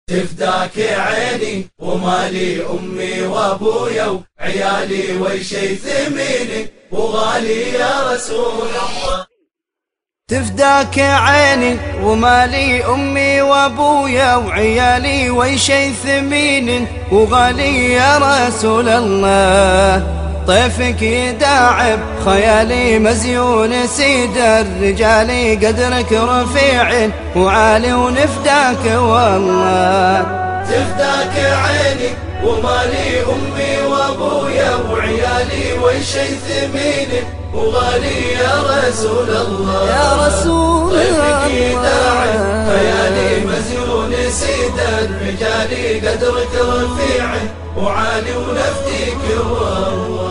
تفداك عيني ومالي أمي وأبويا وعيالي وشي ثميني وغالي يا رسول الله. تفداك عيني ومالي أمي وأبويا وعيالي وشي ثمين وغالي يا رسول الله. طيفك يداعب خيالي مزيون سيد الرجال قدرك رفيع وعالي ونفداك والله. تفداك عيني ومالي أمي وأبويا وعيالي وشي ثمين وغالي يا رسول الله. يا رسول الله طيفك يداعب خيالي مزيون سيد الرجال قدرك رفيع وعالي ونفديك والله.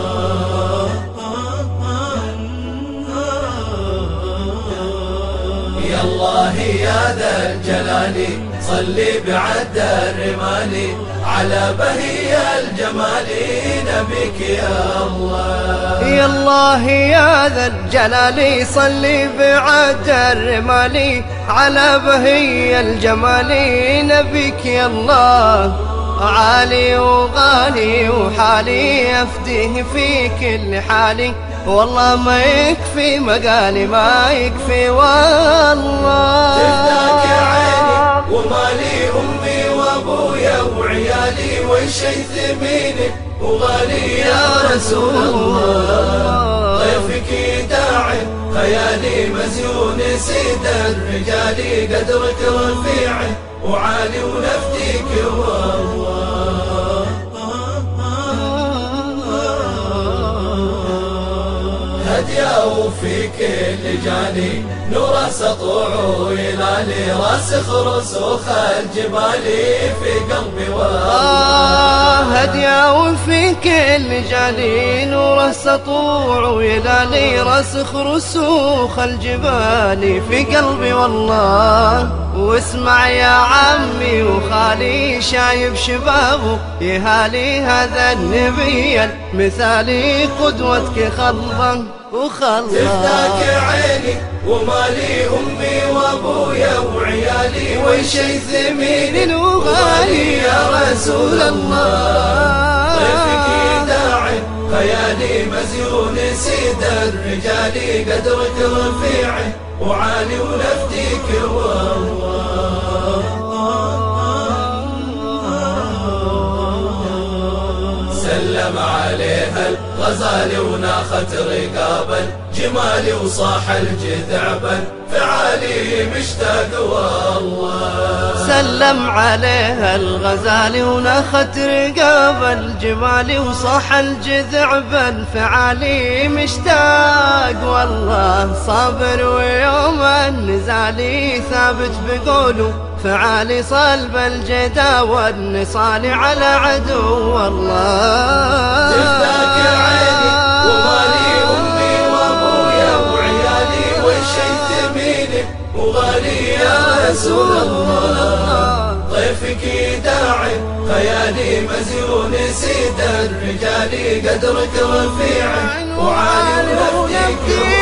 يا الله يا ذا الجلال صلي بعد الرمال على بهي الجمال نبيك يا الله. يا الله يا ذا الجلال صلي بعد الرمال على بهي الجمال نبيك يا الله. عالي وغالي وحالي أفديه في كل حالي والله ما يكفي مقالي ما يكفي والله. تفداك عيني ومالي أمي وأبويا وعيالي وشي ثميني وغالي يا رسول الله. ضيفك يداعي خيالي مزيون سيد الرجال قدرك رفيع وعالي ونفديك والله. هدياه في كل جاني نور سطوع ويلالي راسخ رسوخ الجبال في قلبي والله. هدياه في كل جاني نور سطوع ويلالي راسخ رسوخ الجبال في قلبي والله. واسمع يا عمي وخالي شايب شبابه يهالي هذا النبي المثالي قدوتك خلصا وخلصا. تفداك عيني ومالي أمي وأبويا وعيالي وشي ثمين وغالي يا رسول الله. ضيفك يداعي خيالي مزيون سيد الرجال قدرك رفيع وعالي ونفديك والله. سلم عليها الغزال وناخت رقابا جمالي وصاح الجذعبا فعالي مشتاق والله. سلم عليها الغزال وناخت رقاب الجمال وصاح الجذع بالفعالي مشتاق والله. صابر ويوم النزال ثابت بقوله فعالي صلب الجدا والنصال على عدو والله. تفداك عيني ومالي أمي وأبويا وعيالي وشي ثميني وغالي يا رسول الله. ضيفك يداعي خيالي مزيون سيد الرجال قدرك رفيع وعالي ونفديك